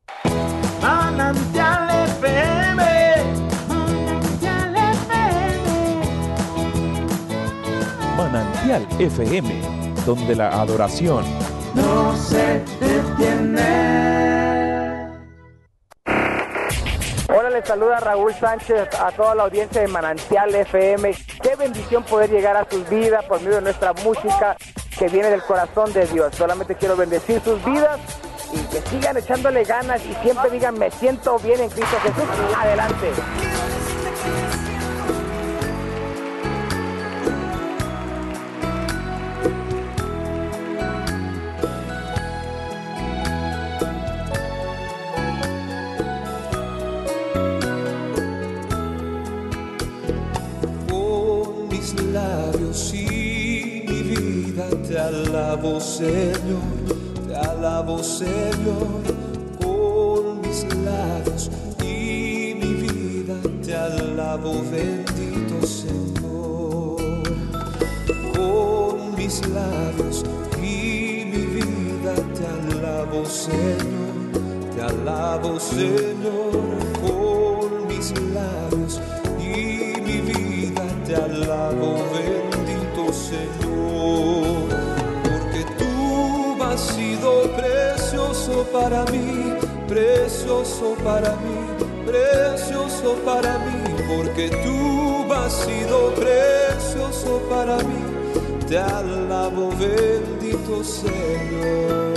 Manantial FM, Manantial FM, Manantial FM, donde la adoración no se detiene. Hola, les saluda Raúl Sánchez a toda la audiencia de Manantial FM. Qué bendición poder llegar a sus vidas por medio de nuestra música que viene del corazón de Dios. Solamente quiero bendecir sus vidas y que sigan echándole ganas y siempre digan, me siento bien en Cristo Jesús. Adelante. Con mis labios y mi vida te alabo, Señor. Te alabo, Señor, con mis labios y mi vida te alabo, bendito Señor. Con mis labios y mi vida te alabo, Señor. Te alabo, Señor, con mis labios y mi vida te alabo, bendito Señor. Has sido precioso para mí, precioso para mí, precioso para mí, porque tú has sido precioso para mí. Te alabo, bendito Señor.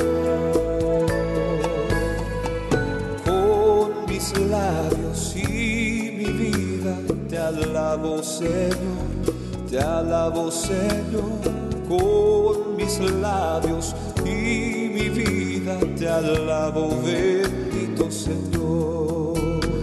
Con mis labios y mi vida te alabo, Señor. Te alabo, Señor, con mis labios y mi vida te alabo, bendito Señor.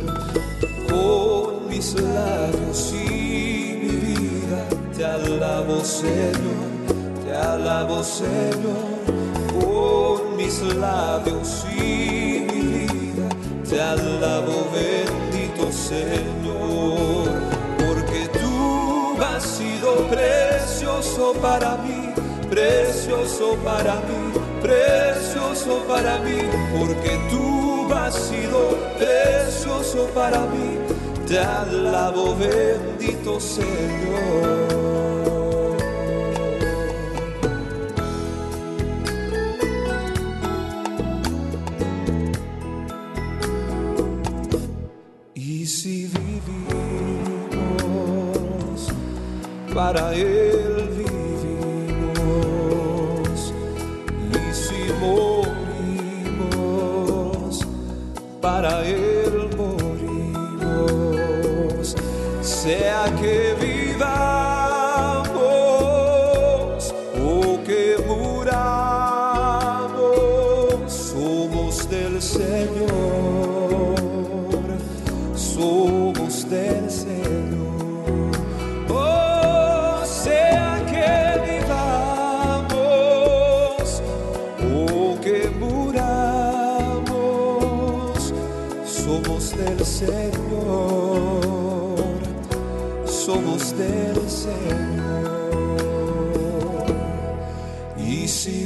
Con mis labios y mi vida te alabo, Señor. Te alabo, Señor, con mis labios y mi vida te alabo, bendito Señor. Porque tú has sido precioso para mí, precioso para mí, precioso para mí, porque tú has sido precioso para mí. Te alabo, bendito Señor. Y si vivimos, para Él vivimos, y si morimos, para Él morimos, sea que vivamos o que muramos, somos del Señor, somos del Señor. Oh, sea que vivamos o que muramos, somos del Señor, somos del Señor. Y si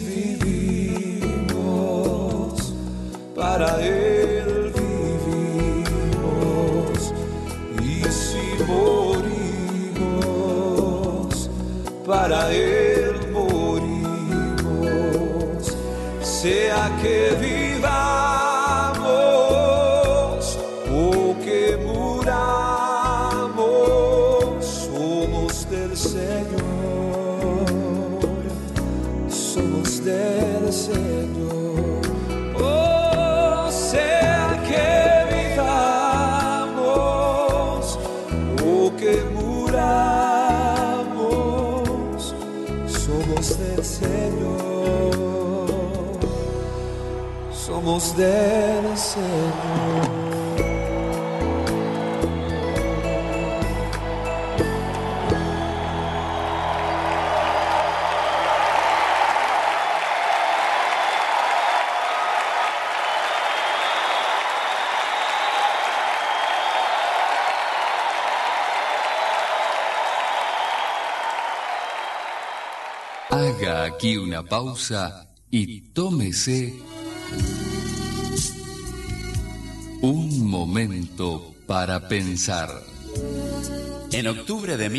vivimos, para Él vivimos, y si morimos, para Él morimos, sea que vivamos o que muramos, somos del Señor, somos del Señor. Oh, sea que vivamos o que muramos, somos del Señor, somos del Señor. Haga aquí una pausa y tómese Un momento para pensar. En octubre de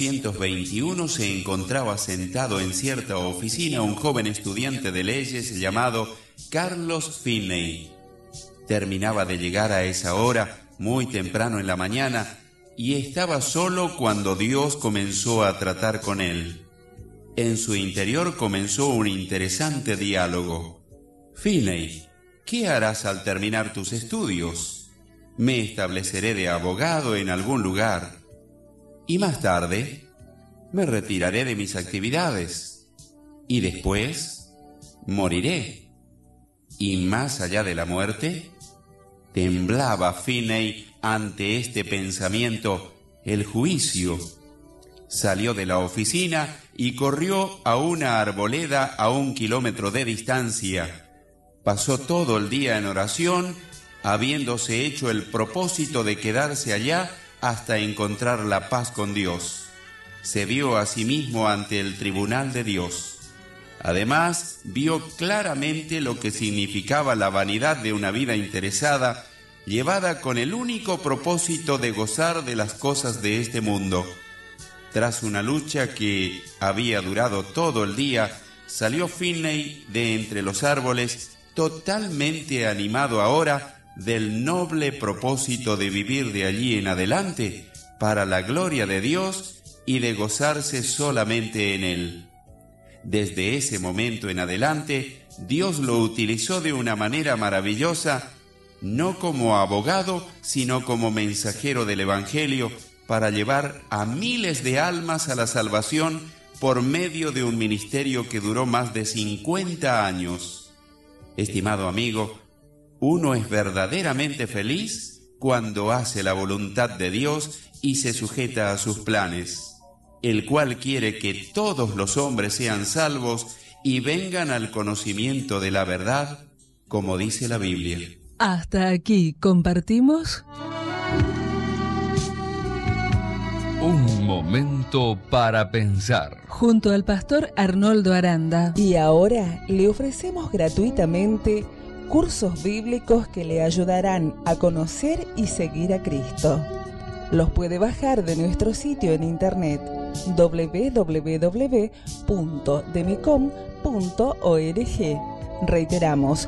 1821 se encontraba sentado en cierta oficina un joven estudiante de leyes llamado Carlos Finney. Terminaba de llegar a esa hora, muy temprano en la mañana, y estaba solo cuando Dios comenzó a tratar con él. En su interior comenzó un interesante diálogo. Finney, ¿qué harás al terminar tus estudios? Me estableceré de abogado en algún lugar. Y más tarde, me retiraré de mis actividades. Y después, moriré. Y más allá de la muerte, temblaba Finney ante este pensamiento, el juicio. Salió de la oficina y corrió a una arboleda a 1 kilómetro de distancia. Pasó todo el día en oración, habiéndose hecho el propósito de quedarse allá hasta encontrar la paz con Dios. Se vio a sí mismo ante el tribunal de Dios. Además, vio claramente lo que significaba la vanidad de una vida interesada, llevada con el único propósito de gozar de las cosas de este mundo. Tras una lucha que había durado todo el día, salió Finney de entre los árboles, totalmente animado ahora del noble propósito de vivir de allí en adelante para la gloria de Dios y de gozarse solamente en Él. Desde ese momento en adelante, Dios lo utilizó de una manera maravillosa, no como abogado, sino como mensajero del Evangelio, para llevar a miles de almas a la salvación por medio de un ministerio que duró más de 50 años. Estimado amigo, uno es verdaderamente feliz cuando hace la voluntad de Dios y se sujeta a sus planes, el cual quiere que todos los hombres sean salvos y vengan al conocimiento de la verdad, como dice la Biblia. Hasta aquí compartimos Un momento para pensar. junto al pastor Arnoldo Aranda. Y ahora le ofrecemos gratuitamente cursos bíblicos que le ayudarán a conocer y seguir a Cristo. Los puede bajar de nuestro sitio en internet www.demecom.org. Reiteramos,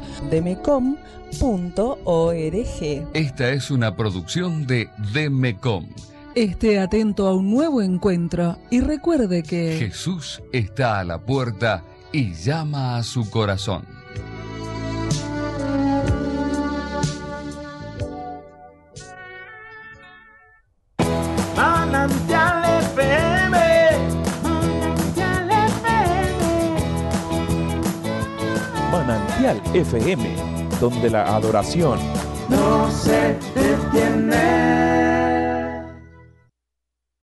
demecom.org. Esta es una producción de Demecom. Esté atento a un nuevo encuentro y recuerde que Jesús está a la puerta y llama a su corazón. Manantial FM, Manantial FM. Manantial FM, donde la adoración No se detiene.